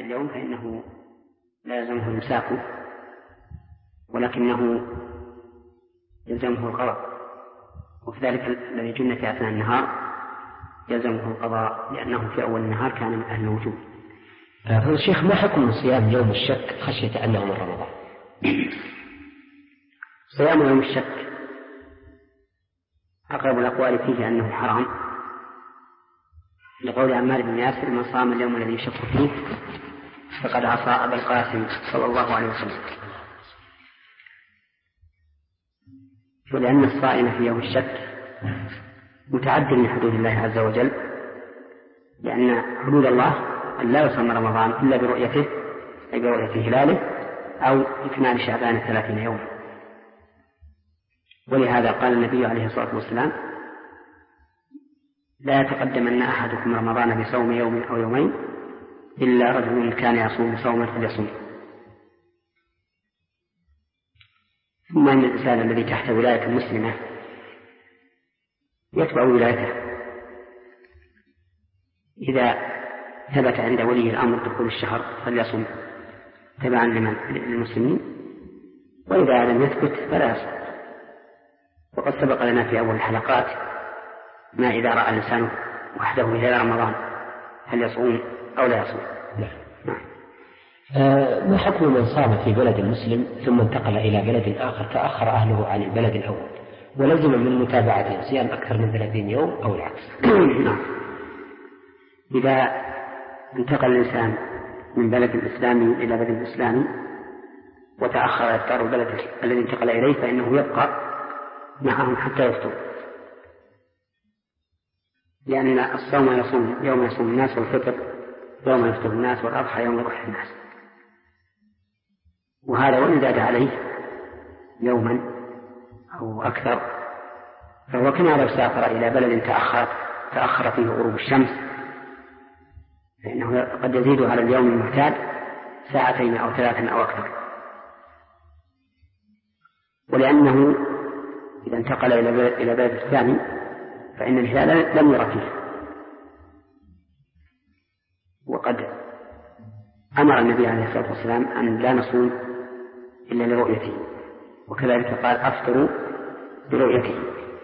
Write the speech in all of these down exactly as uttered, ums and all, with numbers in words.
اليوم فإنه لا يلزمه الإمساك، ولكنه يلزمه القضاء، وكذلك الذي جن في أثناء النهار يلزمه القضاء لأنه في أول النهار كان من أهل الوجوب. فضل الشيخ، ما حكم صيام يوم الشك خشية أنه من رمضان؟ صيام يوم الشك أقرب الأقوال فيه أنه حرام، لقول عمار بن ياسر: من صام اليوم الذي يشك فيه فقد عصى أبا القاسم صلى الله عليه وسلم. ولأن الصائم في يوم الشك متعد من حدود الله عز وجل، لأن حدود الله أن لا يصوم رمضان إلا برؤيته، أي برؤية هلاله أو إكمال شعبان ثلاثين يوما. ولهذا قال النبي عليه الصلاة والسلام: لا يتقدمن أحدكم رمضان بصوم يوم أو يومين إلا رجل كان يصوم صوما فليصوم. ثم أن الإنسان الذي تحت ولاية مسلمة يتبع ولايته، إذا ثبت عند ولي الأمر دخول الشهر فليصوم تبعا للمسلمين، وإذا لم يثبت فلا يصوم. وقد سبق لنا في أول الحلقات ما إذا رأى الإنسان وحده إلى رمضان هل يصوم أو لا يصوم. نعم. آه ما حكم من صام في بلد مسلم ثم انتقل إلى بلد آخر تأخر أهله عن البلد الأول ولزم من متابعته صيام أكثر من ثلاثين يوم أو العكس؟ نعم. إذا انتقل الإنسان من بلد إسلامي إلى بلد إسلامي وتأخر يفطر البلد الذي انتقل إليه فإنه يبقى معهم حتى يفطر، لأن الصوم يصوم يوم يصوم الناس، والفطر يوم يفطر الناس، والأضحى يوم يضحي الناس. وهذا وإن زاد عليه يوما أو أكثر فهو كما لو سافر إلى بلد تأخر تأخر فيه غروب الشمس، فإنه قد يزيد على اليوم المعتاد ساعتين أو ثلاثا أو أكثر. ولأنه إذا انتقل إلى بلد الثاني فإن الهلال لم يرى فيه، وقد أمر النبي عليه الصلاة والسلام أن لا نصوم إلا لرؤيته، وكذلك قال: أفطروا برؤيته.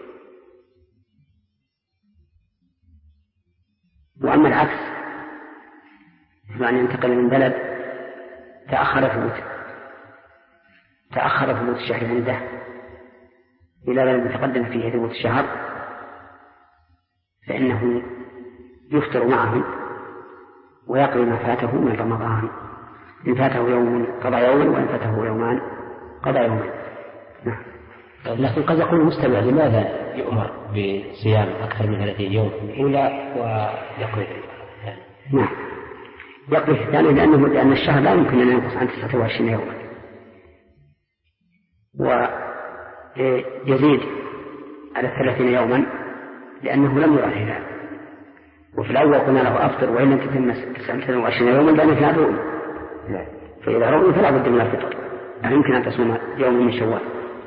وأما العكس فأن ينتقل من بلد تأخر فوت تأخر فوت الشهر عنده إلى بلد يتقدم فيه ثبوت الشهر فإنه يفطر معهم ويقضي ما فاته من رمضان، إن فاته يوم قضى يوما، وإن فاته يومان قضى يوما. لكن قد يقول المستمع: لماذا يؤمر بصيام أكثر من ثلاثين يوم الأولى ويقضي الثاني؟ نعم، يقضي الثاني لأنه لأن الشهر لا يمكن أن ينقص عن تسعة وعشرين يوما، ويزيد على الثلاثين يوما لأنه لم يرى الهلال. وفي الأول قلنا له: أفطر وإن لم تتم تسعة وعشرين يوما لأنك لا تؤمن، فإذا رؤي فلا بد من الفطر، لا يمكن أن تصوم يوم من شوال.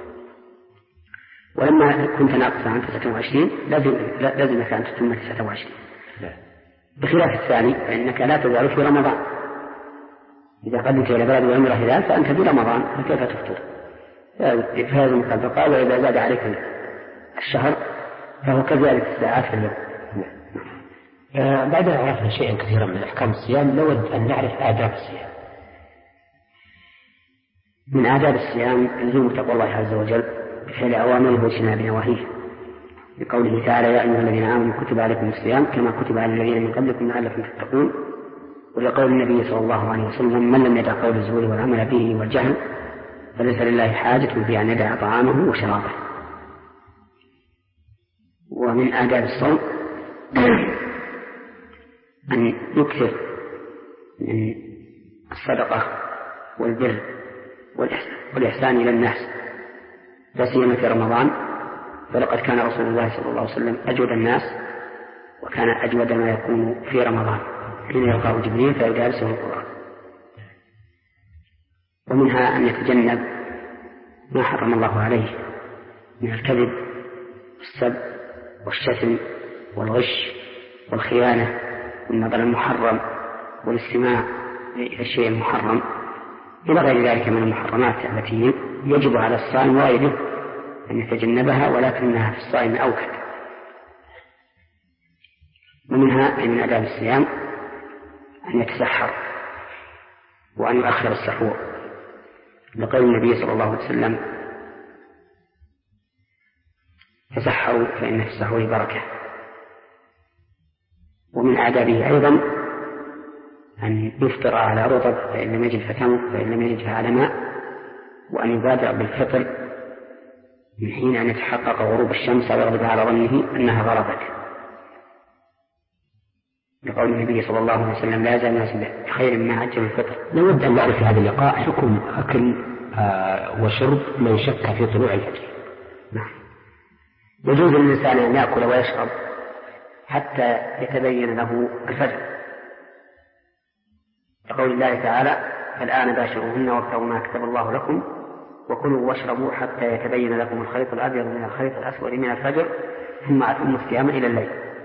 ولما كنت ناقصا عن تسعة وعشرين لازمك أن تتم تسعة وعشرين، بخلاف الثاني فإنك لا تزال في رمضان. إذا قدمت إلى بلد ولم يرى الهلال فأنت في رمضان، فكيف تفطر؟ فلازمك البقاء، وإذا زاد عليك الشهر فهو كزيادة الساعات في اليوم. آه بعد أن عرفنا شيئا كثيرا من أحكام الصيام نود أن نعرف آداب الصيام. من آداب الصيام لزوم تقوى الله عز وجل بفعل أوامره واجتناب نواهيه، بقوله تعالى: يا أيها الذين آمنوا كتب عليكم الصيام كما كتب على الذين من قبلكم لعلكم تتقون. ولقول النبي صلى الله عليه وسلم: من لم يدع قول الزور والعمل به والجهل فليس لله حاجة في أن يدع طعامه وشرابه. ومن آداب الصوم أن يكثر من الصدقة والبر والإحسان إلى الناس، لا سيما في رمضان، فلقد كان رسول الله صلى الله عليه وسلم أجود الناس، وكان أجود ما يكون في رمضان حين يلقاه جبريل فيدارسه القرآن. ومنها أن يتجنب ما حرم الله عليه من الكذب والسب والشتم والغش والخيانة والنظر المحرم والاستماع إلى الشيء المحرم إلى غير ذلك من المحرمات التي يجب على الصائم وغيره أن يتجنبها، ولكنها في الصائم أوكد. ومنها أي من آداب الصيام أن يتسحر وأن يؤخر السحور، لقول النبي صلى الله عليه وسلم: تسحروا فإن في السحور بركة. ومن آدابه أيضا أن يفطر على رطب فإن لم يجد فتمر، فإن لم يجد على ماء، وأن يبادر بالفطر من حين أن يتحقق غروب الشمس ويغلب على ظنه أنها غربت، لقول النبي صلى الله عليه وسلم: لا يزال الناس بخير ما عجل الفطر. نود أن نعرف في هذا اللقاء حكم أكل آه وشرب من شك في طلوع الفجر. نعم. يجوز للإنسان أن يأكل ويشرب حتى يتبين له الفجر، لقول الله تعالى: الآن باشروهن وابتغوا ما كتب الله لكم وكلوا واشربوا حتى يتبين لكم الخيط الأبيض من الخيط الأسود من الفجر ثم أتموا الصيام إلى الليل.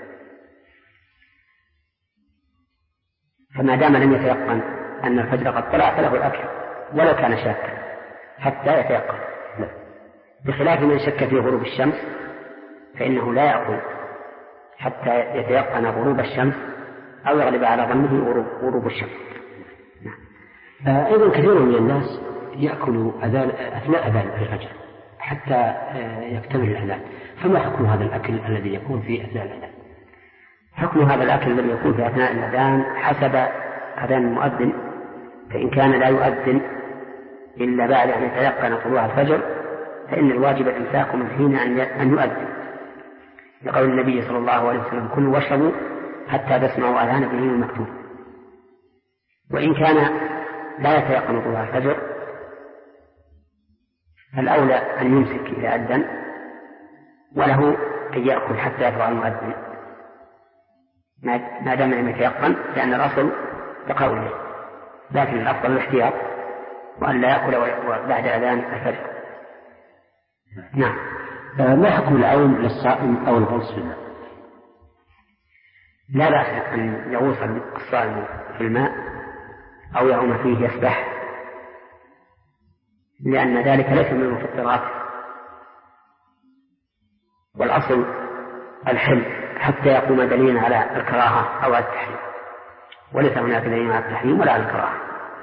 فما دام لم يتيقن أن الفجر قد طلع فله الأكل ولو كان شاكا حتى يتيقن، بخلاف من شك في غروب الشمس فإنه لا يأكل حتى يتيقن غروب الشمس أو يغلب على ظنه غروب, غروب الشمس. آه أيضا كثير من الناس يأكل أذان أثناء أذان الفجر حتى آه يكتمل الأذان، فما حكم هذا الأكل الذي يكون في أثناء الأذان؟ حكم هذا الأكل الذي يكون في أثناء الأذان حسب أذان المؤذن، فإن كان لا يؤذن إلا بعد أن يتيقن طلوع الفجر فإن الواجب الإمساك من حين أن يؤذن، لقول النبي صلى الله عليه وسلم: كلوا واشربوا حتى تسمعوا أذان ابنه المكتوب. وإن كان لا يتيقن طلوع الفجر فالأولى أن يمسك إذا أذن، وله أن يأكل حتى يطلع المؤذن ما دام لم يتيقن، لأن الأصل بقاء الليل، لكن الأفضل الاحتياط وأن لا يأكل بعد أذان الفجر. نعم. ما حكم العوم للصائم أو الغوص في الماء؟ لا بأس أن يغوص الصائم في الماء أو يعوم فيه يسبح، لأن ذلك ليس من المفطرات، والأصل الحل حتى يقوم دليل على الكراهة أو التحريم، وليس هناك دليل على التحريم ولا على الكراهة،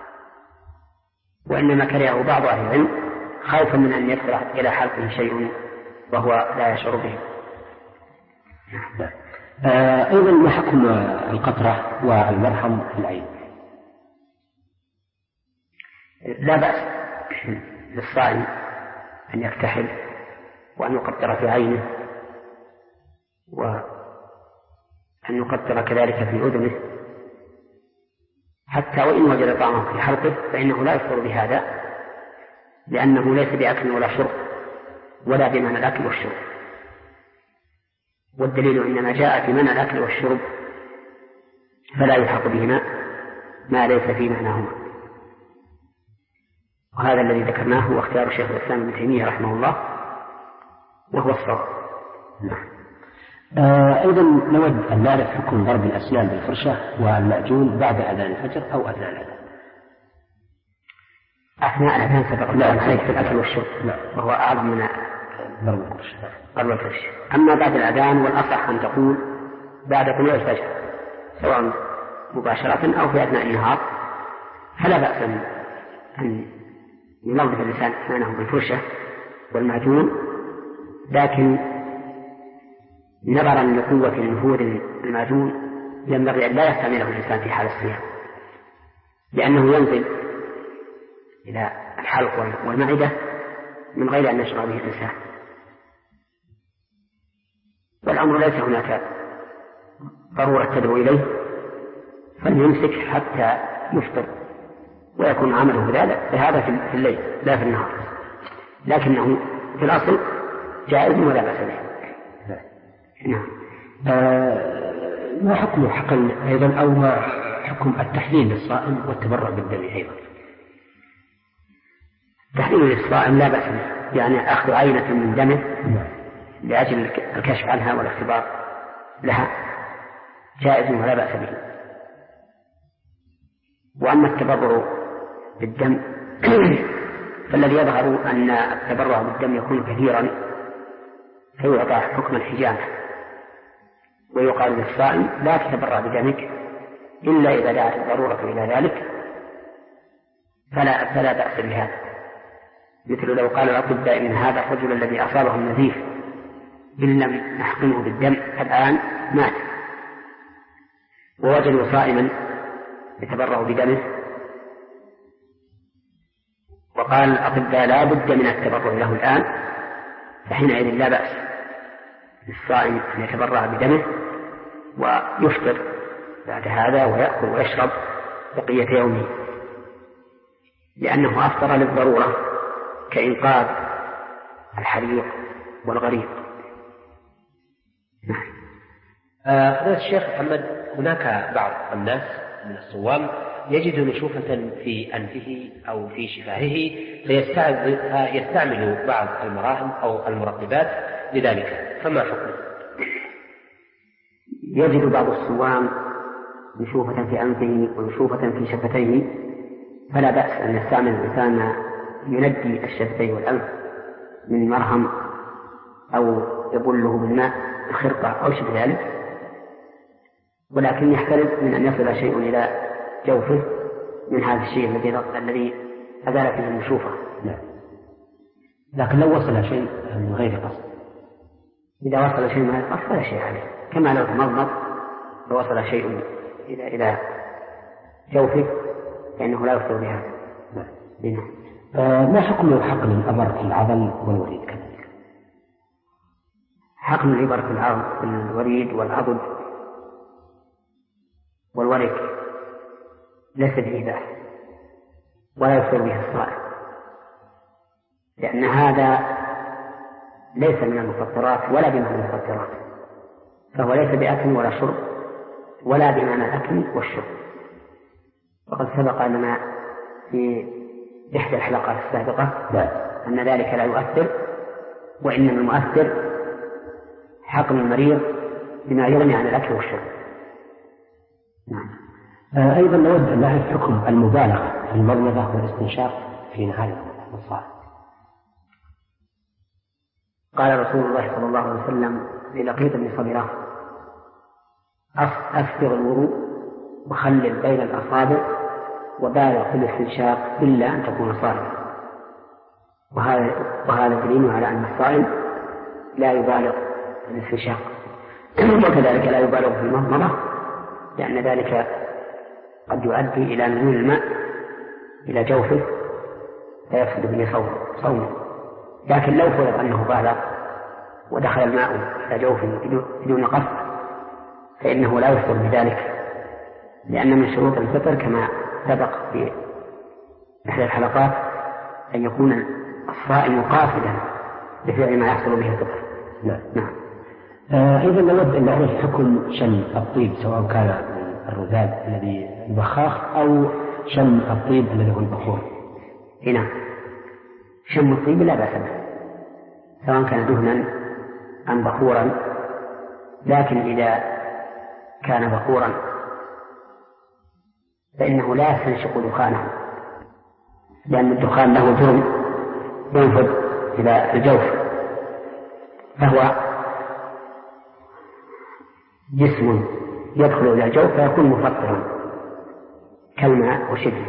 وإنما كرهه بعض أهل العلم خوفا من أن يدخل إلى حلقه شيء وهو لا يشعر به. آه أيضا ما حكم القطرة والمرهم في العين؟ لا بأس للصائم أن يكتحل وأن يقطر في عينه، وأن يقطر كذلك في أذنه، حتى وإن وجد طعمه في حلقه فإنه لا يفطر بهذا، لأنه ليس بأكل ولا شرب ولا بمعنى الأكل والشرب، والدليل إنما جاء في منع الأكل والشرب فلا يلحق بهما ما ليس في معناهما، وهذا الذي ذكرناه هو اختيار الشيخ الإسلام ابن تيمية رحمه الله وهو الصواب. نعم. آه أيضا نود أن نعرف حكم ضرب الأسنان بالفرشة والمعجون بعد أذان الفجر أو أثناء الأذان. أثناء الأذان سبق الكلام عليه في الأكل والشرب، وهو أعظم من ضرب الفرشة. ضرب الفرشة. أما بعد الأذان والأصح أن تقول بعد طلوع الفجر سواء مباشرة أو في أثناء النهار، فلا بأس أن ينظف الإنسان أسنانه بالفرشة والمعجون، لكن نظرا لقوة نفوذ المعجون ينبغي أن لا يستعمله الإنسان في حال الصيام، لأنه ينزل إلى الحلق والمعدة من غير أن يشعر به الإنسان، والأمر ليس هناك ضرورة تدعو إليه، فليمسك حتى يفطر ويكون عمله بهذا في الليل لا في النهار، لكنه في الأصل جائز ولا بأس به. نعم. آه ما حكم حقن أيضا أو ما حكم التحليل للصائم والتبرع بالدم أيضا؟ تحليل للصائم لا بأس به، يعني أخذ عينة من دمه لأجل الكشف عنها والاختبار لها جائز ولا بأس به. وأما التبرع بالدم فالذي يظهر أن التبرع بالدم يكون كثيرا فيعطى حكم الحجامة، ويقال للصائم لا تتبرع بدمك إلا إذا دعت الضرورة إلى ذلك فلا, فلا بأس بهذا. مثل لو قال الأطباء إن هذا الرجل الذي أصابه النزيف إن لم نحقنه بالدم الآن مات، ووجدوا صائما يتبرع بدمه، وقال الأطباء لا بد من التبرع له الآن، فحينئذ لا بأس للصائم أن يتبرع بدمه ويفطر بعد هذا ويأكل ويشرب بقية يومه، لأنه أفطر للضرورة كإنقاذ الحريق والغريق. نعم. فضيلة الشيخ محمد، هناك بعض الناس من الصوام يجد نشوفة في أنفه أو في شفاهه فيستعمل بعض المراهم أو المرطبات لذلك، فما حكمه؟ يجد بعض الصوام نشوفة في أنفه ونشوفة في شفتيه، فلا بأس أن يستعمل الإنسان ما يندي الشفتين والأنف من مرهم أو يبله بالماء بخرقة أو شبه ذلك، ولكن يحترز من أن يصل شيء إلى جوفه من هذا الشيء الذي الذي أزال فيه النشوفة. لا. لكن لو وصل شيء من غير قصد، إذا وصل شيء من غير قصد فلا شيء عليه، كما لو تمضمض ووصل شيء إلى إلى جوفه فإنه لا يفطر بهذا. نعم. آه ما حكم حقن الإبر في العضل والوريد كذلك؟ حقن الإبر في العضل في الوريد والعضد والورك ليس به بأس ولا يفطر به الصائم، لأن هذا ليس من المفطرات ولا بمعنى المفطرات، فهو ليس بأكل ولا شرب ولا بمعنى الأكل والشرب. وقد سبق لنا في إحدى الحلقات السابقة أن ذلك لا يؤثر، وإنما المؤثر حقن المريض بما يغني عن الأكل والشرب. نعم. آه أيضا نود أن نعرف حكم المبالغة في المضمضة والاستنشاق في نهار الصائم. قال رسول الله صلى الله عليه وسلم للقيط بن صبيرة: أسبغ الوضوء وخلل بين الأصابع وبالغ في الاستنشاق إلا أن تكون صائما. وهذا وهذا دليل على أن الصائم لا يبالغ في الاستنشاق وكذلك لا يبالغ في المضمضة، لأن ذلك قد يؤدي إلى نزول الماء إلى جوفه فيفسد به صومه. لكن لو فرض أنه بالغ ودخل الماء إلى جوفه بدون قصد فإنه لا يفطر بذلك، لأن من شروط الفطر كما سبق في إحدى الحلقات أن يكون الصائم قاصدا بفعل ما يحصل به الفطر. نعم. نعم. آه أيضا نود أن نعرف حكم شم الطيب، سواء كان الرذاذ الذي البخاخ أو شم الطيب الذي هو البخور. هنا شم الطيب لا بأس به سواء كان دهنا أم بخورا، لكن إذا كان بخورا فإنه لا يستنشق دخانه، لأن الدخان له جرم ينفذ إلى الجوف، فهو جسم يدخل إلى الجوف فيكون مفطرا كالماء وشبهه.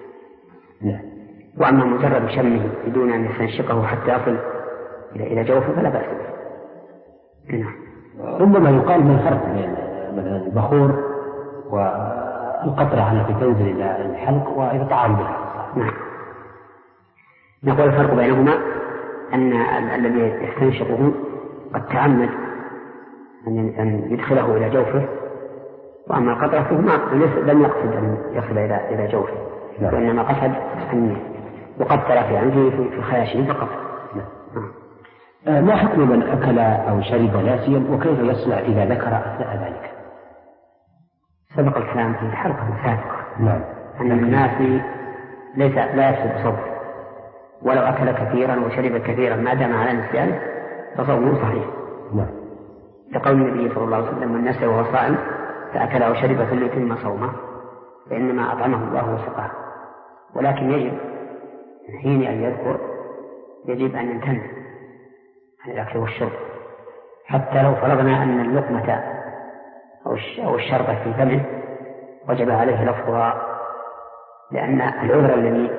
وأما مجرد شمه بدون أن يستنشقه حتى يصل إلى جوفه فلا بأس به. ربما يقال ما الفرق بين مثلا البخور والقطرة التي تنزل إلى الحلق وإذا طعام بها؟ نعم. نقول الفرق بينهما أن الذي يستنشقه قد تعمد أن يدخله إلى جوفه، وأما القطرة فهو لم يقصد أن يصل إلى جوفه، وإنما قصد أن يقطر في عنده في خياشه فقط. آه ما حكم من أكل أو شرب ناسيا وكيف يصنع إذا ذكر أثناء ذلك؟ سبق الكلام في الحلقة السابقة. نعم. أن الناسي ليس لا يفسد صوته، ولو أكل كثيرا وشرب كثيرا ما دام على نسيانه فصومه صحيح. نعم. لقول النبي صلى الله عليه وسلم: من نسي وهو صائم فأكل أو شرب فليتم صومه، فإنما أطعمه الله وسقاه، ولكن يجب من حين أن يذكر يجب أن يمتنع عن الأكل والشرب، حتى لو فرضنا أن اللقمة أو الشربة في فمه وجب عليه لفظها، لأن العذر الذي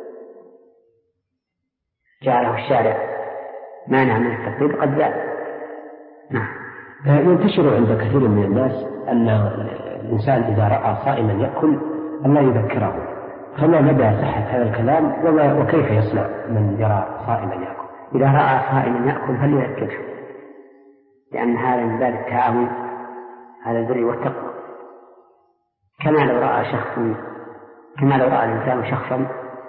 جعله الشارع مانع من التفريط قد زال. نعم. ينتشر عند كثير من الناس أن الإنسان إذا رأى صائما يأكل أن لا يذكره، فما مدى صحة هذا الكلام وكيف يصنع من يرى صائما يأكل؟ إذا رأى صائما يأكل فليذكره، لأن هذا من باب التعاون على البر والتقوى، كما لو رأى شخص كما لو رأى الإنسان شخصا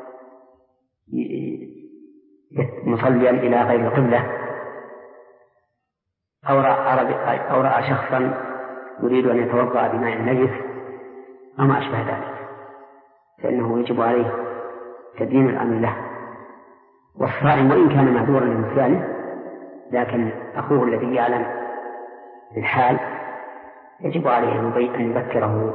مصليا إلى غير القبلة، أو رأى, أو رأى شخصا يريد أن يتوضأ بماء النجس أو ما أشبه ذلك، فإنه يجب عليه تدين الأمر له. والصائم وإن كان معذورا لنسيانه، لكن أخوه الذي يعلم بالحال يجب عليه أن يذكره.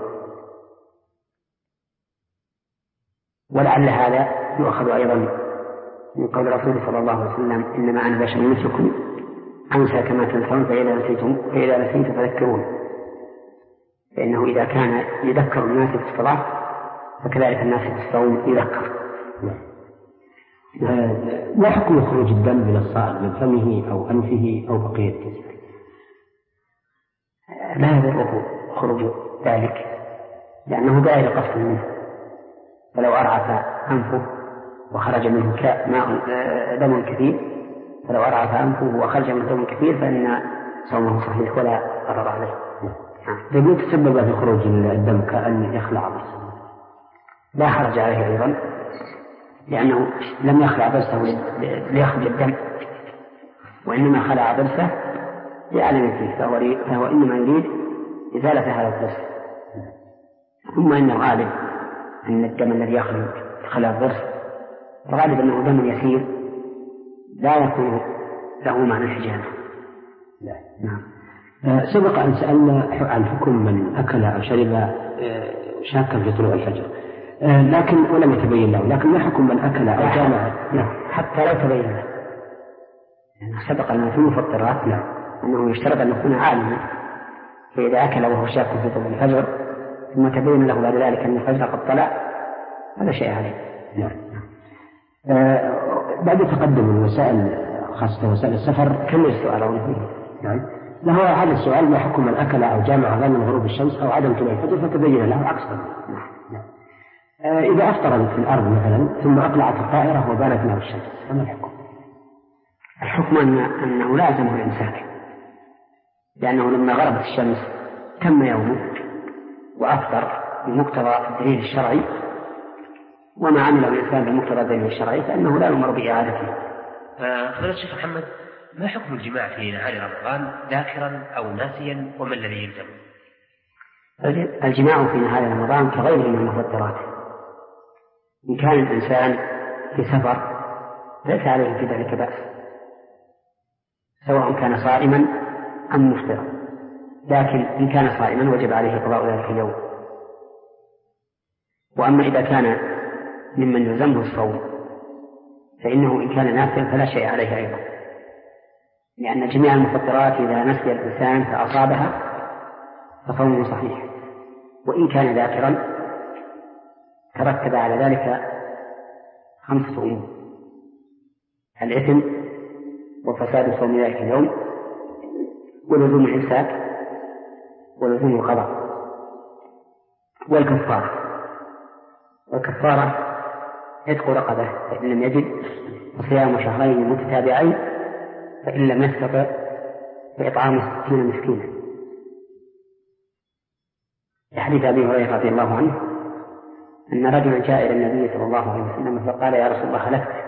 ولعل هذا يؤخذ أيضا من قول الرسول صلى الله عليه وسلم: إنما أنا بشر مثلكم أنسى كما تنسون فإذا نسيتم فإذا نسيت فذكرون. فإنه إذا كان يذكر الناس في الصلاة فكذلك الناس في الصوم يذكر. ما حكم خروج الدم من الصائم من فمه أو أنفه أو بقية جسمه؟ لا يضره خروج ذلك، لأنه بغير قصد منه، فلو أرعف أنفه وخرج منه ماء دم كثير فلو أرعف أنفه وخرج منه دم كثير فإن صومه صحيح ولا ضرر عليه. إذا تسبب في خروج الدم كأن يخلع ضرسه لا حرج عليه أيضا، لأنه لم يخلع ضرسه ليخرج الدم، وإنما خلع ضرسه ليعلم فيه، فهو, فهو إنما يريد إزالة هذا الضرس. ثم إن الغالب أن الدم الذي يخرج خلع الضرس الغالب أنه دم يسير لا يكون له معنى الحجامة. نعم. آه سبق أن سألنا عن حكم من أكل أو شرب آه شاكا في طلوع الفجر، آه لكن ولم يتبين له، لكن ما حكم من أكل أو جامع؟ لا، حتى لا تبين له، يعني سبق أن في المفطرات لا أنه يشترط أن يكون عالما، فإذا أكل وهو شاك في طلوع الفجر ثم تبين له بعد ذلك أن الفجر قد طلع هذا شيء عليه. نعم. آه بعد تقدم الوسائل خاصة وسائل السفر كم السؤال أولا؟ نعم. له هذا السؤال: ما حكم من أكل أو جامع غير من غروب الشمس أو عدم طلوع الفجر فتبين له عكس ذلك؟ نعم. آه إذا أفطر في الأرض مثلا ثم أطلعت الطائرة وبانت له الشمس فما الحكم؟ الحكم أن أنه لازمه الإمساك، لأنه لما غربت الشمس تم يومه وأفطر بمقتضى الدليل الشرعي، وما عمله الإنسان بمقتضى الدليل الشرعي فإنه لا يؤمر بإعادته. فضيلة الشيخ محمد، ما حكم الجماع في نهار رمضان ذاكرا أو ناسيا، وما الذي يلزم؟ الجماع في نهار رمضان كغيره من المفطرات، إن كان الإنسان في سفر ليس عليه في ذلك بأس، سواء كان صائما أم مفطرا، لكن إن كان صائما وجب عليه قضاء ذلك اليوم. وأما إذا كان ممن يلزمه الصوم فإنه إن كان ناسيا فلا شيء عليه أيضا، لأن جميع المفطرات إذا نسي الإنسان فأصابها فصومه صحيح، وإن كان ذاكرا ترتب على ذلك خمسة أمور: الإثم وفساد صوم ذلك اليوم ولزوم الإمساك ولزوم القضاء والكفارة. والكفارة عتق رقبة فإن لم يجد، وصيام شهرين متتابعين فإن لم يستطع فإطعام ستين مسكينا، لحديث أبي هريرة رضي الله عنه أن رجلا جاء إلى النبي صلى الله عليه وسلم فقال: يا رسول الله هلكت.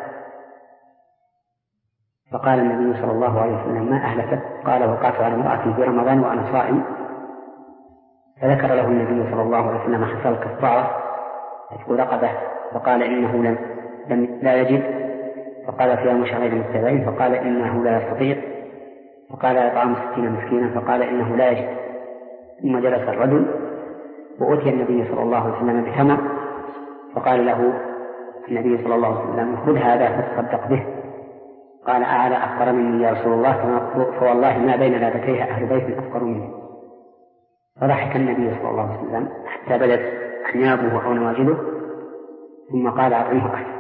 فقال النبي صلى الله عليه وسلم: ما أهلكت؟ قال: وقعت على امرأة في رمضان وأنا صائم. فذكر له النبي صلى الله عليه وسلم حصل الكفارة عتق رقبة، فقال إنه لم, لم لا يجد، فقال صيام شهرين متتابعين، فقال إنه لا يستطيع، فقال إطعام ستين مسكينا، فقال إنه لا يجد. ثم جلس الرجل وأتي النبي صلى الله عليه وسلم بتمر فقال له النبي صلى الله عليه وسلم خذ هذا فتصدق به. قال أعلى أفقر مني يا رسول الله؟ فوالله ما بين لابتيها أهل بيت أفقر مني. فضحك النبي صلى الله عليه وسلم حتى بدت أنيابه أو نواجذه ثم قال أطعمه أهلك.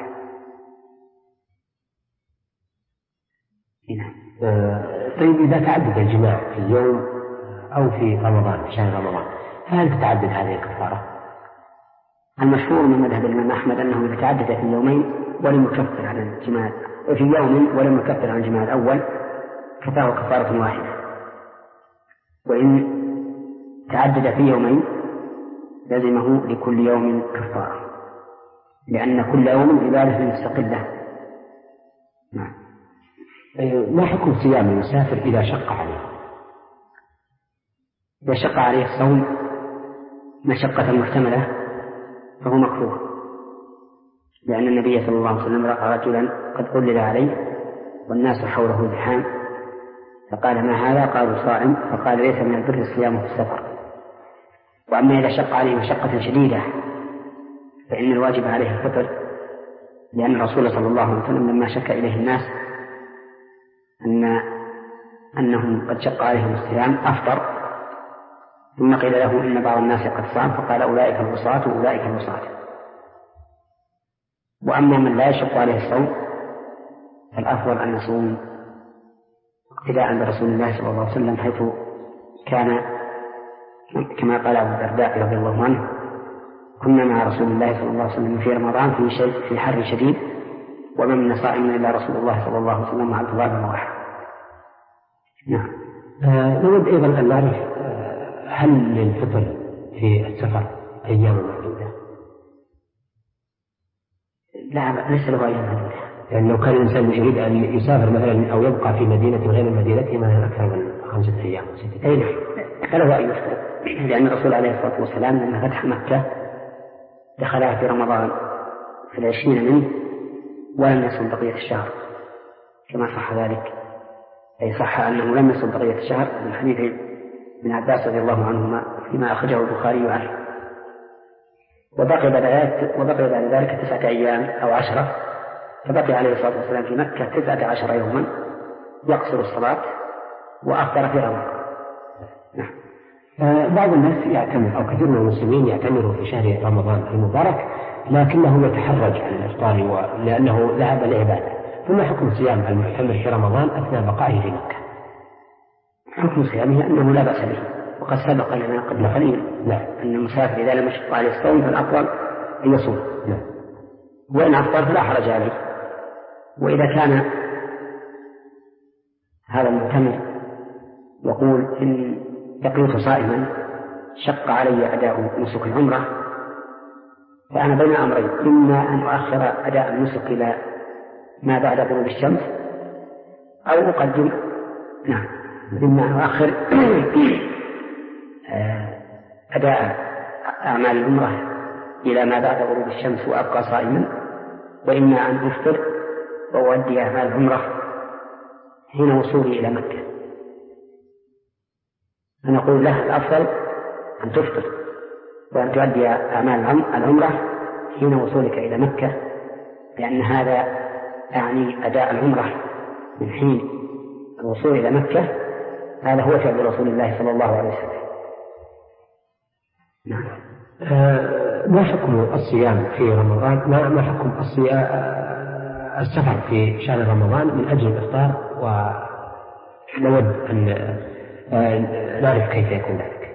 آه طيب إذا تعدد الجماع في اليوم أو في رمضان في شهر رمضان هل تتعدد هذه الكفارة؟ المشهور من مذهب الإمام أحمد أنه إذا تعدد في يومين ولم يكفر عن الجماع في يوم ولم يكفر عن الجماع الأول كفاه كفارة واحدة، وإن تعدد في يومين لزمه لكل يوم كفارة، لأن كل يوم عبادة مستقلة. نعم. ما حكم صيام المسافر إذا شق عليه؟ إذا شق عليه الصوم مشقة محتملة فهو مكروه، لأن النبي صلى الله عليه وسلم رأى رجلا قد قلل عليه والناس حوله زحام فقال ما هذا؟ قالوا صائم، فقال ليس من البر الصيام في السفر. وأما إذا شق عليه مشقة شديدة فإن الواجب عليه الفطر، لأن الرسول صلى الله عليه وسلم لما شك إليه الناس أن أنهم قد شق عليهم الصيام أفطر، ثم قيل له إن بعض الناس قد صام فقال أولئك العصاة وأولئك العصاة. وأما من لا يشق عليه الصوم فالأفضل أن نصوم اقتداء برسول الله صلى الله عليه وسلم، حيث كان كما قال أبو الدرداء رضي الله عنه كنا مع رسول الله صلى الله عليه وسلم في رمضان في شيء في حر شديد وما من صائم إلا رسول الله صلى الله عليه وسلم وعبد الله بن رواحة. نعم. آه نود أيضا أن نعرف آه هل للفطر في السفر أيام معدودة؟ لا ليس له أيام معدودة، يعني لو كان الإنسان يريد أن يسافر مثلا أو يبقى في مدينة غير مدينته مثلا أكثر من خمسة أيام ستة أيام فله أن يفطر، لأن الرسول عليه الصلاة والسلام لما فتح مكة دخلها في رمضان في العشرين منه ولم يصم بقية الشهر كما صح ذلك، أي صح أنه لم يصم بقية الشهر من حديث ابن عباس رضي الله عنهما فيما أخرجه البخاري عنه. وبقي بعد ذلك وبقي بعد ذلك تسعة أيام أو عشرة، فبقي عليه الصلاة والسلام في مكة تسعة عشر يوما يقصر الصلاة وأفطر في رمضان. نعم. آه بعض الناس يعتمر أو كثير من المسلمين يعتمروا في شهر رمضان المبارك لكنه يتحرج عن الإفطار لأنه ذهب لعبادة، فما حكم صيام المعتمر في رمضان أثناء بقائه في مكة؟ حكم صيامه أنه لا بأس به، وقد سبق لنا قبل قليل لا. أن المسافر إذا لم يشق عليه الصوم فالأفضل أن يصوم، وإن أفطر فلا حرج عليه. وإذا كان هذا المعتمر يقول إن بقيت صائما شق علي أداء نسك العمرة فأنا بين أمرين، إما أن أؤخر أداء النسك إلى ما بعد غروب الشمس أو أقدم نعم إما أن أؤخر أداء أعمال العمرة إلى ما بعد غروب الشمس وأبقى صائما، وإما أن أفطر وأؤدي أعمال العمرة حين وصولي إلى مكة. فنقول له الأفضل أن تفطر وأن تؤدي أعمال العمرة حين وصولك إلى مكة، لأن هذا يعني أداء العمرة من حين الوصول إلى مكة، هذا هو فعل رسول الله صلى الله عليه وسلم. نعم. آه ما حكم الصيام في رمضان؟ ما ما حكم الصيام السفر في شهر رمضان من أجل الإفطار؟ ونود أن آه نعرف كيف يكون ذلك.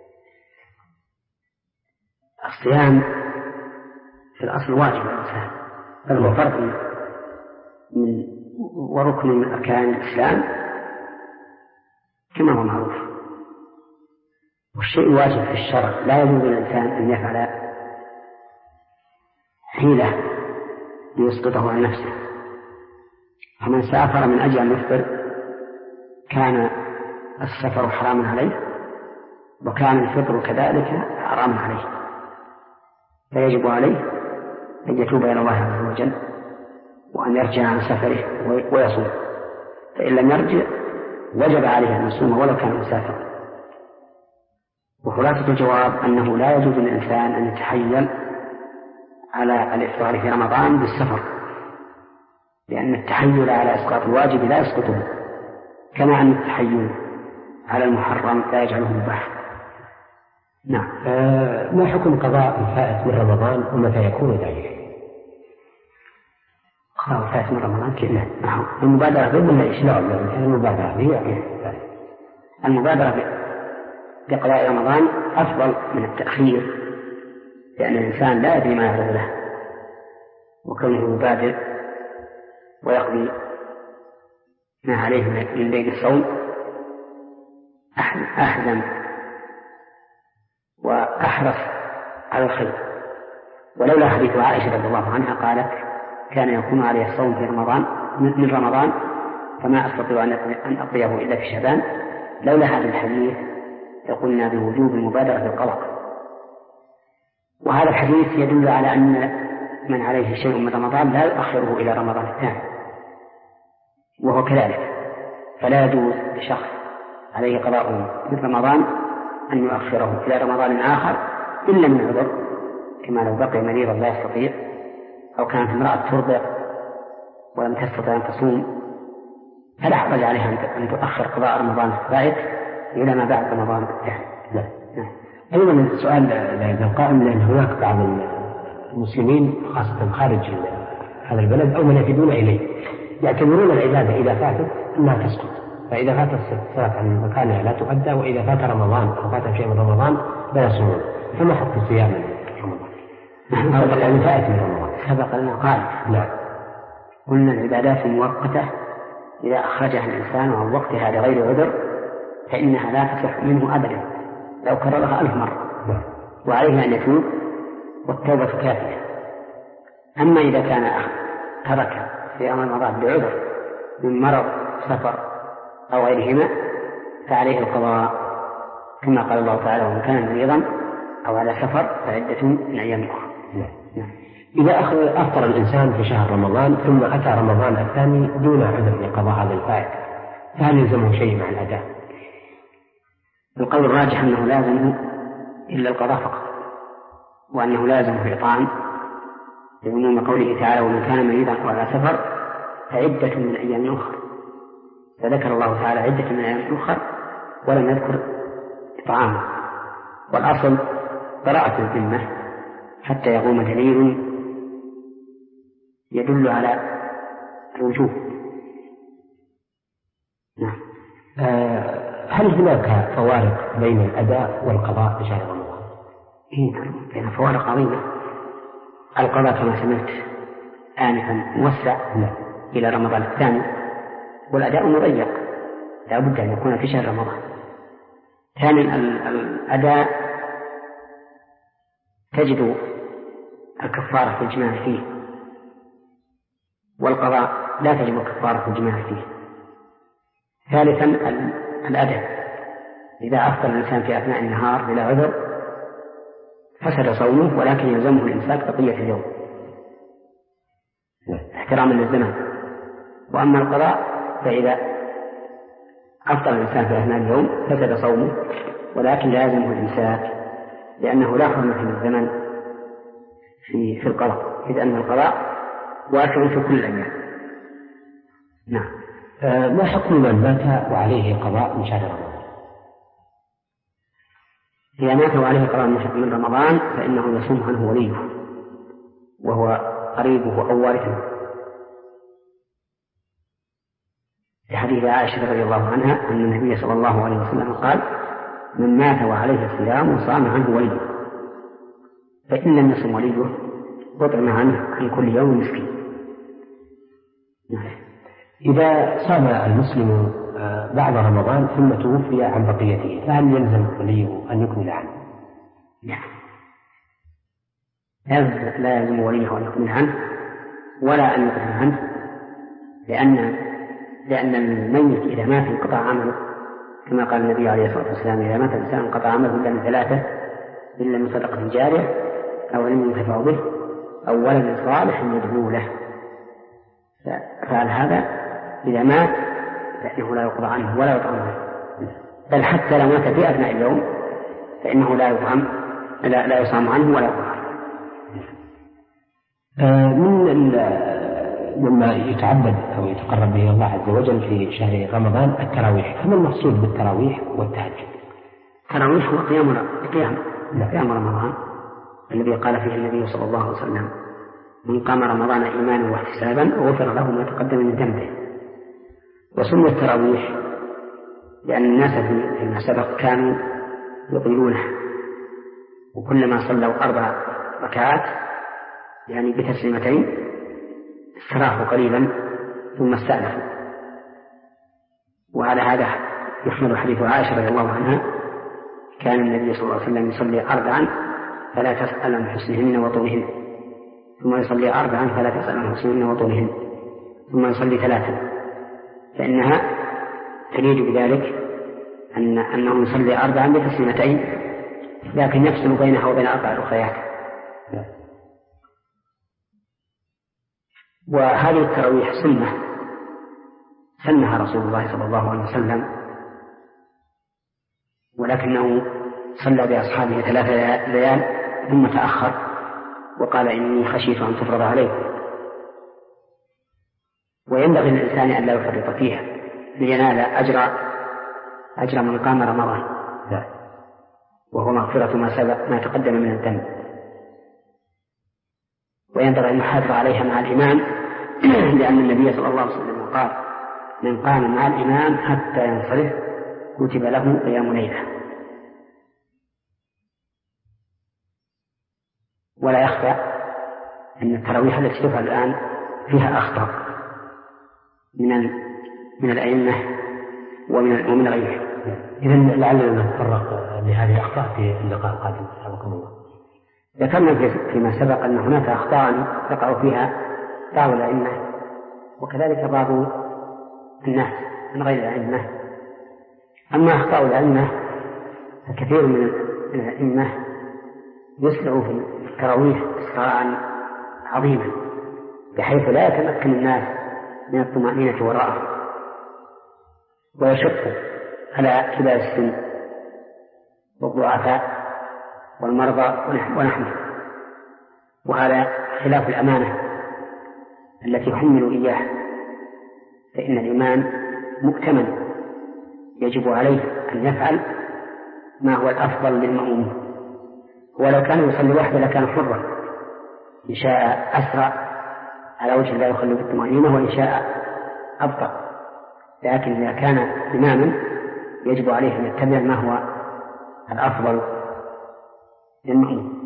الصيام في الأصل واجب الإنسان، بل هو فرض من وركن من أركان الإسلام كما هو معروف. والشيء واجب في الشرع لا يجوز للإنسان أن يفعل حيلة ليسقطه عن نفسه. فمن سافر من أجل أن يفطر كان السفر حراما عليه، وكان الفطر كذلك حراما عليه، فيجب عليه أن يتوب إلى الله عز وجل وأن يرجع عن سفره ويصوم، فإن لم يرجع وجب عليه أن يصوم ولو كان مسافرا. وخلاصة الجواب أنه لا يجوز للإنسان أن يتحيل على الإفطار في رمضان بالسفر، لأن التحيل على إسقاط الواجب لا يسقطه، كما أن التحيل على المحرم لا يجعله مباح. نعم. آه ما حكم قضاء الفائت من رمضان ومتى يكون ذلك؟ قضاء الفائت من رمضان كيف؟ نعم. المبادرة بالله إيش؟ نعم نعم المبادرة هي المبادرة بقضاء رمضان أفضل من التأخير، لأن الإنسان لا يدري ما يعرض له، وكونه يبادر ويقضي ما عليه من بين الصوم أحزم وأحرص على الخير. ولولا حديث عائشة رضي الله عنها قالت كان يكون عليه الصوم في رمضان من رمضان فما أستطيع أن أقضيه إلا في شعبان، لولا هذا الحديث لقلنا بوجوب المبادرة بالقضاء. وهذا الحديث يدل على أن من عليه شيء من رمضان لا يؤخره إلى رمضان الثاني، وهو كذلك، فلا يجوز لشخص عليه قضاء من رمضان أن يؤخره إلى رمضان آخر إلا من عذر، كما لو بقي مريضا لا يستطيع، أو كانت امرأة ترضع ولم تستطع أن تصوم، فلا حرج عليها أن تؤخر قضاء رمضان الفائت إلى ما بعد رمضان الثاني. لا. أيضا السؤال القائم، لأن هناك بعض المسلمين خاصة خارج هذا البلد أو من يفيدون إليه يعتبرون العبادة إذا فاتت أنها تسقط، فإذا فاتت الصلاة عن مكانها لا تؤدى، وإذا فات رمضان أو فات شيء من رمضان لا يصومون، فما حق صيام رمضان؟ يعني فائت من رمضان. سبق لنا قال نعم قلنا العبادات المؤقتة إذا أخرجها الإنسان عن وقتها لغير عذر فإنها لا تصح منه أبدا لو كررها ألف مرة، وعليه أن يتوب والتوبة كافية. أما إذا كان ترك في أمر رمضان بعذر من مرض سفر أو غيرهما فعليه القضاء، كما قال الله تعالى ومن كان مريضا أو على سفر فعدة من أيام أخرى. إذا أفطر الإنسان في شهر رمضان ثم أتى رمضان الثاني دون عذر لقضاء هذا الفائت، فهل يلزمه شيء مع الأداء؟ القول الراجح أنه لازم إلا القضاء فقط، وأنه لازم في إطعام لعموم قوله تعالى ومن كان مريضا أو على سفر فعدة من أيام أخرى، فذكر الله تعالى عدة من أيام أخرى ولم يذكر إطعامه. والأصل براءة الذمة حتى يقوم دليل يدل على الوجوب. نعم. آه هل هناك فوارق بين الأداء والقضاء في شهر رمضان؟ إيه نعم، بين فوارق عظيمة. القضاء كما سمعت آنفا موسع لا. إلى رمضان الثاني، والأداء مضيق لا بد أن يكون في شهر رمضان. ثانيا الأداء تجد الكفارة في الجماع فيه، والقضاء لا تجد الكفارة في الجماع فيه. ثالثا الأداء إذا أفطر الإنسان في أثناء النهار بلا عذر فسد صومه، ولكن يلزمه الإمساك بقية اليوم احتراما للزمان. وأما القضاء فإذا أفطر الإنسان في أثناء اليوم فسد صومه، ولكن لازمه الإمساك لأنه لا حرمة للزمن في في القضاء، إذ أن القضاء واسع في كل الأيام. نعم. آه ما حكم من مات وعليه قضاء من شهر رمضان؟ إذا مات وعليه قضاء من رمضان فإنه يصوم عنه وليه وهو قريبه أو وارثه، في حديث عائشة رضي الله عنها أن النبي صلى الله عليه وسلم قال من مات وعليه الصيام وصام عنه وليه، فإن لم يصم وليه وطعم عنه عن كل يوم مسكين. إذا صام المسلم بعد رمضان ثم توفي عن بقيته فهل يلزم وليه أن يكمل عنه؟ لا، لا يلزم وليه أن يكمل عنه ولا أن يطعم عنه، لأن لأن الميت إذا مات انقطع عمله، كما قال النبي عليه الصلاة والسلام إذا مات الإنسان انقطع عمله إلا من ثلاثة: إلا من صدقة جارية أو علم ينتفع به أو ولد صالح يدعو له. فعل هذا إذا مات فإنه لا يقضى عنه ولا يطعم عنه، بل حتى لو مات في أثناء اليوم فإنه لا يفهم لا, لا يصام عنه ولا يقرأ. من مما يتعبد أو يتقرب به الله عز وجل في شهر رمضان التراويح، فما المقصود بالتراويح والتهجد؟ التراويح هو قيام قيام قيام رمضان الذي قال فيه النبي صلى الله عليه وسلم: من قام رمضان إيمانا واحتسابا غفر له ما تقدم من ذنبه. وسمي التراويح لأن الناس فيما سبق كانوا يطيلونها، وكلما صلوا أربع ركعات يعني بتسليمتين استراحوا قليلا ثم استأنفوا. وعلى هذا يحمل حديث عائشة رضي الله عنها: كان النبي صلى الله عليه وسلم يصلي أربعا فلا تسأل عن حسنهن وطولهن، ثم يصلي أربعا فلا تسأل عن حسنهن وطولهن، ثم يصلي ثلاثا، فإنها تريد بذلك أن أنه يصلي أربعا بتسليمتين لكن يفصل بينها وبين أربع أخريات. وهذه التراويح سنة سنها رسول الله صلى الله عليه وسلم، ولكنه صلى بأصحابه ثلاث ليال ثم تأخر وقال: إني خشيت أن تفرض عليكم. وينبغي للإنسان أن لا يفرط فيها لينال أجر أجر من قام رمضان، وهو مغفرة ما سبق ما تقدم من الذنب. وينبغي أن يحافظ عليها مع الإمام، لأن النبي صلى الله عليه وسلم قال: من قام مع الإمام حتى ينصرف كتب له قيام ليلة. ولا يخفى أن التراويح التي تفعل الآن فيها أخطاء من من الأئمة ومن ومن غيرهم. إذن لعلنا نتطرق لهذه الأخطاء في اللقاء القادم. حفظكم الله. ذكرنا فيما سبق أن هناك أخطاء يقع فيها بعض الأئمة وكذلك بعض الناس من غير الأئمة. أما أخطاء الأئمة فكثير من الأئمة يسرع في التراويح إسراعا عظيما بحيث لا يتمكن الناس من الطمأنينة وراءه، ويشق على كبار السن والضعفاء والمرضى ونحن، وهذا خلاف الأمانة التي يحمل إياه. فإن الإمام مؤتمن يجب عليه أن يفعل ما هو الأفضل للمأمومين، ولو كان يصلي وحده لكان حرا، إن شاء أسرع على وجه لا يخلو بالطمأنينة وإن شاء أبطأ، لكن إذا كان إماما يجب عليه أن يتبع ما هو الأفضل للمأموم.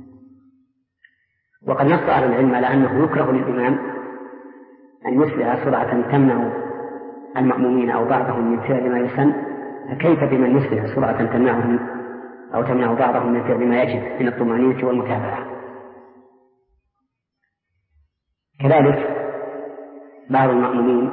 وقد نص أهل العلم على أنه يكره للإمام أن يسرع سرعة تمنع المأمومين أو بعضهم من فعل ما يسن، فكيف بمن يسرع سرعة تمنعهم أو تمنع بعضهم من فعل ما يجب من الطمأنينة والمتابعة. كذلك بعض المأمومين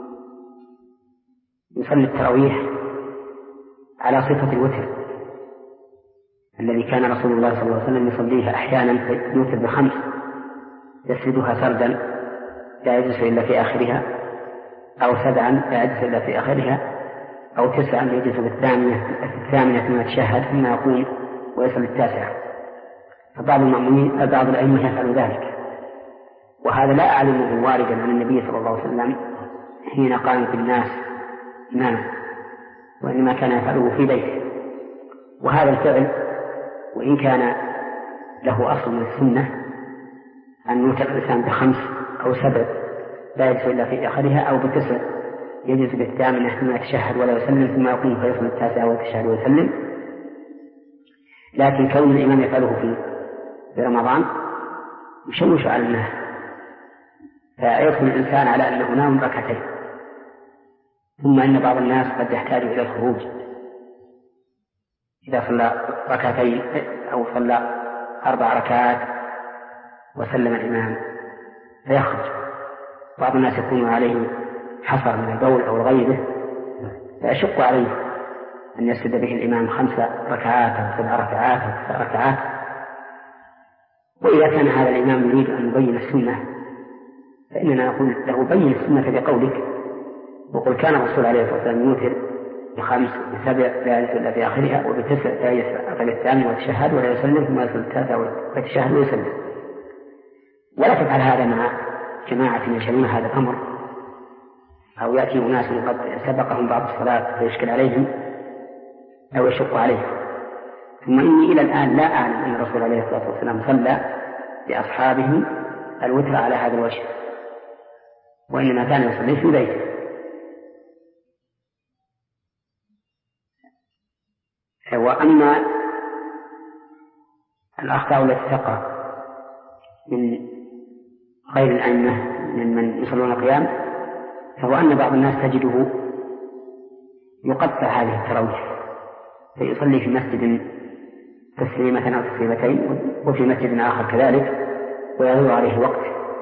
يصلي التراويح على صفة الوتر الذي كان رسول الله صلى الله عليه وسلم يصليها أحيانا يوتر بخمس يسردها سردا لا يجلس إلا في آخرها، أو سبعا لا يجلس إلا في آخرها، أو تسعا يجلس في الثامنة الثامنة ثم يتشهد ثم يقوم ويصل التاسعة. فبعض المأمومين بعض الأئمة يفعل ذلك، وهذا لا أعلمه واردا عن النبي صلى الله عليه وسلم حين قام بالناس إماما، وإنما كان يفعله في بيته. وهذا الفعل وإن كان له أصل من السنة أن يوتر الإنسان بخمس أو سبع لا يجلس إلا في آخرها، أو بتسع يجلس بالثامنة ثم يتشهد ولا يسلم ثم يقوم فيصل التاسعة ويتشهد ويسلم، لكن كون الإمام يفعله في رمضان يشوش على الناس، فيدخل الإنسان على أنه نام ركعتين. ثم إن بعض الناس قد يحتاج إلى الخروج إذا صلى ركعتين أو صلى أربع ركعات وسلم الإمام فيخرج. بعض الناس يكون عليه حفر من البول أو غيره فيشق عليه أن يسجد به الإمام خمس ركعات أو سبع ركعات أو تسع ركعات. وإذا كان هذا الإمام يريد أن يبين السنة فإننا نقول له بين السنة بقولك، وقل كان الرسول عليه الصلاة والسلام يوتر بخمس بسبع لا في آخرها وبتسع فيفعل الثامن ويتشهد ولا يسلم ثم يصل التاسع ويتشهد ويسلم. ولا تفعل هذا مع جماعة يجهلون هذا الأمر أو يأتي أناس قد سبقهم بعض الصلاة فيشكل عليهم أو يشق عليهم. ثم إني إلى الآن لا أعلم أن الرسول عليه الصلاة والسلام صلى لأصحابه الوتر على هذا الوجه، وإنما كان يصلي في بيته. وأما الأخطاء التي تقع من غير الأئمة ممن يصلون القيام، فهو أن بعض الناس تجده يقطع هذه التراويح فيصلي في مسجد تسليمة أو تسليمتين وفي مسجد آخر كذلك ويضيع عليه وقت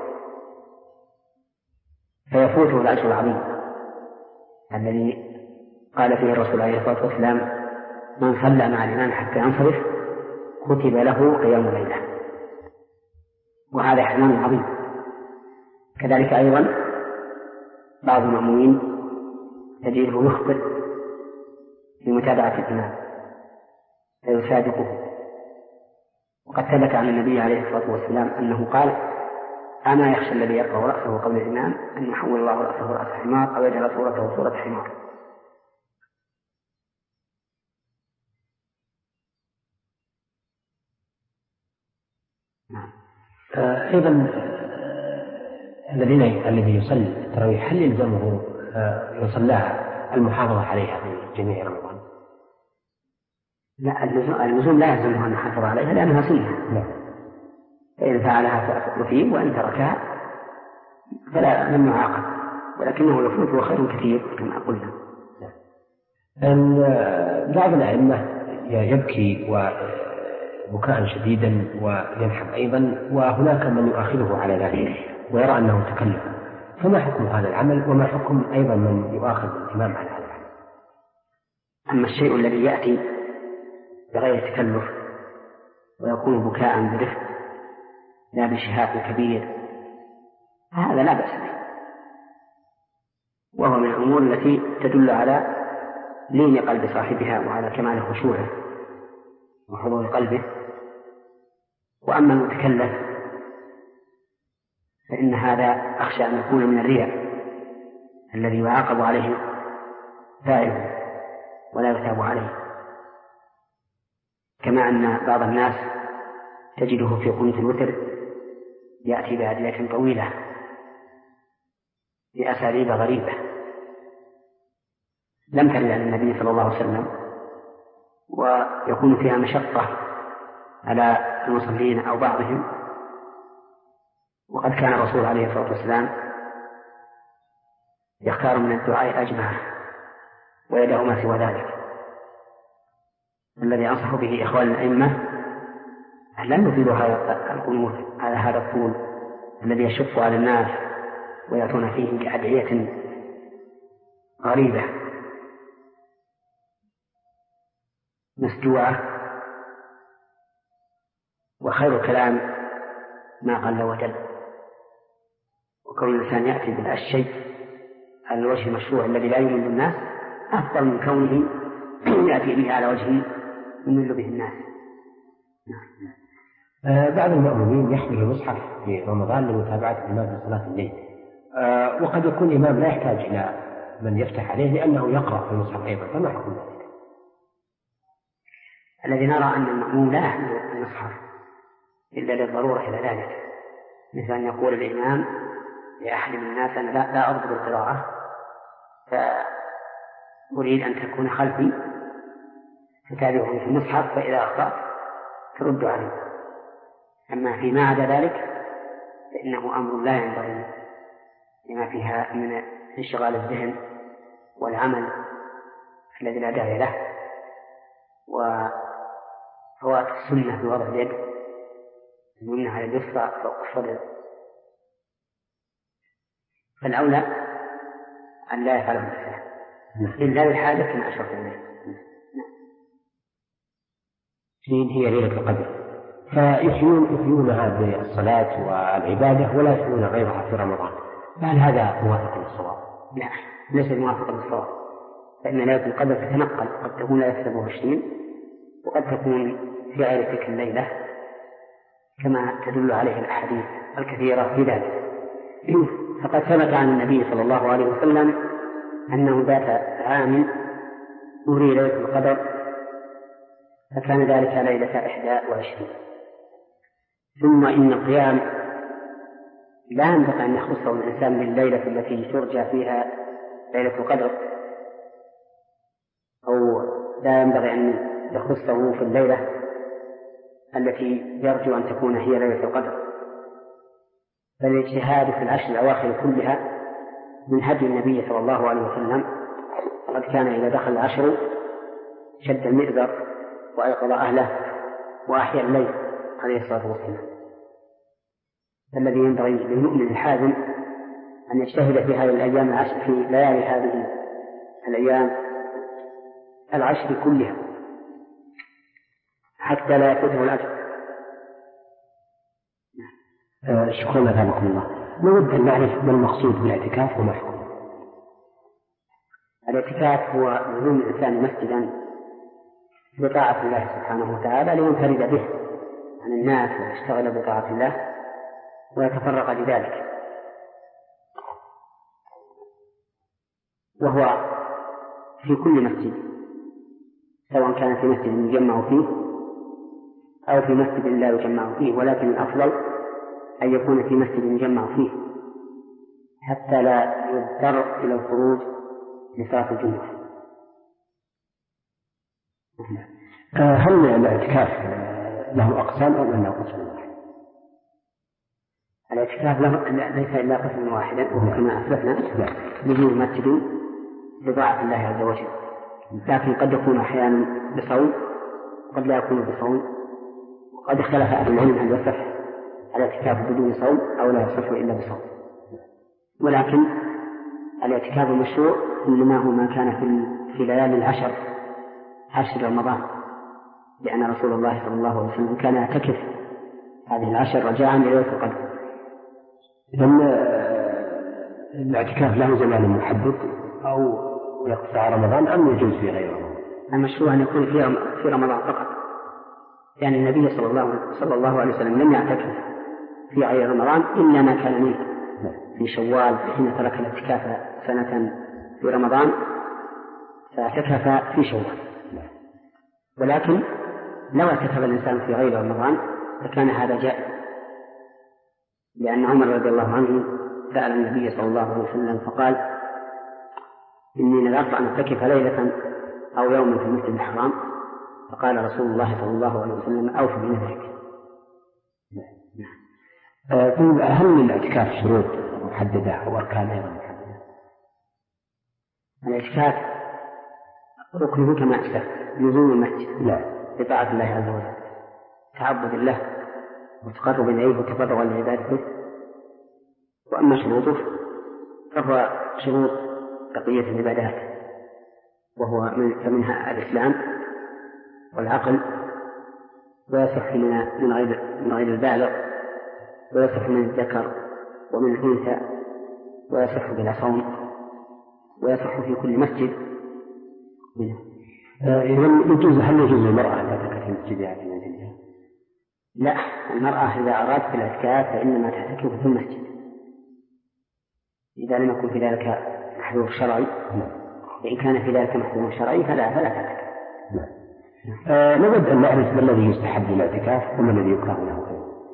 فيفوته الأجر العظيم الذي قال فيه الرسول عليه الصلاة والسلام: من صلى مع الإمام حتى ينصرف كتب له قيام ليلة. وهذا حرمان عظيم. كذلك أيضا بعض المأمومين تجده يخطئ في متابعة الإمام فيصادقه. وقد ثبت عن النبي عليه الصلاة والسلام أنه قال: أما يخشى الذي يرفع رأسه قبل الإمام أن يحول الله رأسه رأس حمار أو يجعل صورته صورة حمار. أيضا الذين الذي يصلي التراويح هل يلزمه يصلىها المحافظة عليها في جميع رمضان؟ لا، اللزوم لا يلزمها أن يحافظ عليها لأنها سنة. فإن فعلها فأفضل فيه وإن تركها فلا لم يعاقب، ولكنه يفوت وخير كثير كما قلنا. أن بعض الأئمة يبكي وبكاء شديدا وينحب أيضا، وهناك من يؤاخذه على ذلك ويرى أنه تكلف، فما حكم هذا العمل وما حكم أيضا من يؤاخذ الإمام على هذا العمل؟ أما الشيء الذي يأتي بغير تكلف ويكون بكاء برفق لا بشهاق كبير هذا لا بأس به، وهو من الأمور التي تدل على لين قلب صاحبها وعلى كمال خشوعه وحضور قلبه. وأما المتكلف فإن هذا أخشى أن يكون من الرياء الذي يعاقب عليه فاعله ولا يثاب عليه، كما أن بعض الناس تجده في قنوت الوتر يأتي بأدعية طويلة بأساليب غريبة لم ترد عن النبي صلى الله عليه وسلم، ويكون فيها مشقة على المصلين أو بعضهم. وقد كان الرسول عليه الصلاة والسلام يختار من الدعاء أجمعه ويدعو ما سوى ذلك. الذي أنصح به إخوان الأئمة أن لا يطيلوا هذا القنوت على هذا الطول الذي يشق على الناس ويأتون فيه بأدعية غريبة مسجوعة. وخير الكلام ما قل وجل، وكون الإنسان يأتي بالشيء على الوجه المشروع الذي لا يمل الناس أفضل من كونه يأتي به على وجه يمل به الناس. آه بعض المأمومين يحمل المصحف في رمضان لمتابعة الإمام في صلاة الليل، آه وقد يكون الإمام لا يحتاج إلى من يفتح عليه لأنه يقرأ في المصحف أيضا، فما حكم ذلك؟ الذي نرى أن المأموم لا يحمل المصحف إلا للضرورة إلى ذلك، مثل أن يقول الإمام لأحد من الناس أنا لا, لا أضبط القراءة فأريد أن تكون خلفي فتابعه في المصحف فإذا أخطأت ترد عليه. أما فيما عدا ذلك فإنه أمر لا ينبغي لما فيها من انشغال الذهن والعمل الذي لا داعي له وفوات السنة في وضع اليد اليمنى على اليسرى فوق الصدر، فالأولى أن لا يفعله الإنسان إلا للحاجة كما أشرت إليه. حين هي ليلة القدر فيحيون يحيونها بالصلاة والعبادة ولا يحيون غيرها في رمضان، فهل هذا موافق للصواب؟ لا، ليس موافق للصواب، فإن ليلة القدر تتنقل، قد تكون ليلة سبعة وعشرين وقد تكون في غير تلك الليلة كما تدل عليه الأحاديث الكثيرة في ذلك. فقد ثبت عن النبي صلى الله عليه وسلم أنه ذات عام أري ليلة القدر، فكان ذلك ليلة إحدى وعشرين. ثم إن القيام لا ينبغي أن يخصه الإنسان بالليلة التي ترجى فيها ليلة القدر، أو لا ينبغي أن يخصه في الليلة التي يرجو أن تكون هي ليلة القدر، فالاجتهاد في العشر الأواخر كلها من هدي النبي صلى الله عليه وسلم. قد كان إذا دخل العشر شد المئزر وأيقظ أهله وأحيا الليل عليه الصلاة والسلام. الذي ينبغي للمؤمن الحازم أن يجتهد في هذه الأيام العشر، في ليالي هذه الأيام العشر كلها حتى لا يفوته الأجر. آه شكرا لكم الله. نود أن نعرف ما المقصود بالاعتكاف وما حكمه. الاعتكاف هو لزوم الإنسان مسجدا بطاعة الله سبحانه وتعالى لينفرد به عن الناس ويشتغل بطاعة الله ويتفرغ لذلك، وهو في كل مسجد، سواء كان في مسجد يجمع فيه أو في مسجد لا يجمع فيه، ولكن الأفضل أن يكون في مسجد يجمع فيه حتى لا يضطر إلى الخروج لصلاة الجمعة. هل الاعتكاف له أقسام أو أنه قسم واحد؟ الاعتكاف له ليس إلا قسم واحد، وهو كما أسلفنا لزوم مسجد بطاعة الله عز وجل، لكن قد يكون أحيانا بصوم قد لا يكون بصوم، وقد اختلف أهل العلم هل يصح الاعتكاف بدون صوم أو لا يصح إلا بصوم. ولكن الاعتكاف المشروع إنما هو ما كان في ليالي العشر عشر رمضان، لأن رسول الله صلى الله عليه وسلم كان يعتكف هذه العشر رجاء إلى ليلة القدر. إذن الاعتكاف له زمان محدد أو يقصى على رمضان أم يجوز في غير رمضان؟ المشروع أن يكون في رمضان فقط، لأن يعني النبي صلى الله, صلى الله عليه وسلم لم يعتكف في غير رمضان إلا ما كان منه في شوال، حين ترك الاعتكاف سنة في رمضان فاعتكف في شوال. ولكن لو اعتكف الإنسان في غير رمضان فكان هذا جائز، لأن عمر رضي الله عنه سأل النبي صلى الله عليه وسلم فقال: إني نذرت أن أعتكف ليلة أو يوما في المسجد الحرام، فقال رسول الله صلى الله عليه وسلم: أوف بنذرك. هل للاعتكاف شروط محددة أو أركان غير محددة؟ الاعتكاف ركنه كما أسلف لزوم المسجد لا بطاعة الله عز وجل، تعبد الله وتقرب إليه وتفرغ لعبادته. وأما شروطه فهو شروط بقية العبادات، وهو منها الإسلام والعقل، ويصح من غير من غير البالغ، ويصح من الذكر ومن الأنثى، ويصح بلا صوم، ويصح في كل مسجد منه. إذا يجوز هل يجوز للمرأة أن تعتكف في مسجدها في منزلها؟ لا، المرأة إذا أرادت في الاعتكاف فإنما تعتكف في المسجد إذا لم يكن في ذلك محذور شرعي. وإن كان في ذلك محذور شرعي فلا فلا تعتكف. آه نود أن نعرف ما الذي يستحب للاعتكاف وما الذي يكره له.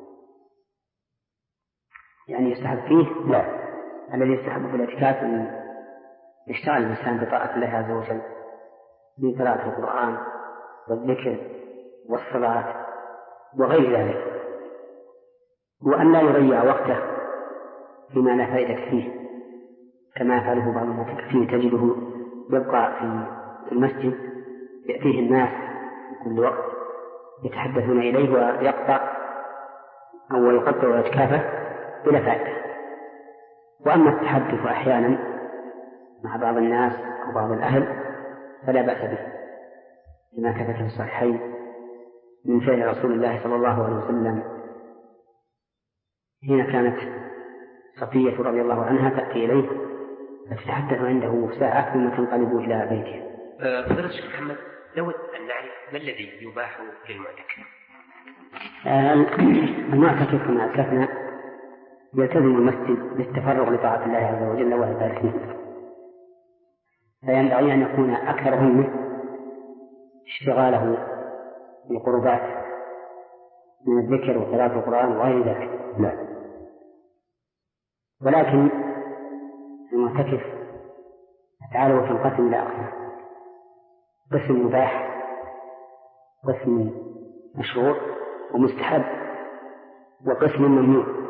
يعني يستحب فيه؟ لا، الذي يستحب في الاعتكاف أن يشتغل الإنسان بطاعة الله عز وجل من قراءة القرآن والذكر والصلاة وغير ذلك، وأن لا يضيع وقته فيما لا فائدة فيه، كما يفعله بعض المعتكفين تجده يبقى في المسجد يأتيه الناس في كل وقت يتحدثون إليه ويقطع أو يقطع اعتكافه بلا فائدة. وأما التحدث أحيانا مع بعض الناس أو بعض الأهل فلا بأس به، لما ثبت في الصحيحين من فعل رسول الله صلى الله عليه وسلم حين كانت صفية رضي الله عنها تأتي إليه فتتحدث عنده ساعة ثم تنقلب إلى بيته. فضيلة الشيخ محمد، نود أن نعرف ما الذي يباح للمعتكف؟ المعتكف كما أسلفنا يلتزم المسجد بالتفرغ لطاعة الله عز وجل وعبادته، فينبغي أن يكون أكثر همه اشتغاله بالقربات من الذكر وقراءة القرآن وغير ذلك. لا، ولكن المعتكف تعالى وتنقسم إلى أقسام: قسم مباح، قسم مشروع ومستحب، وقسم ممنوع.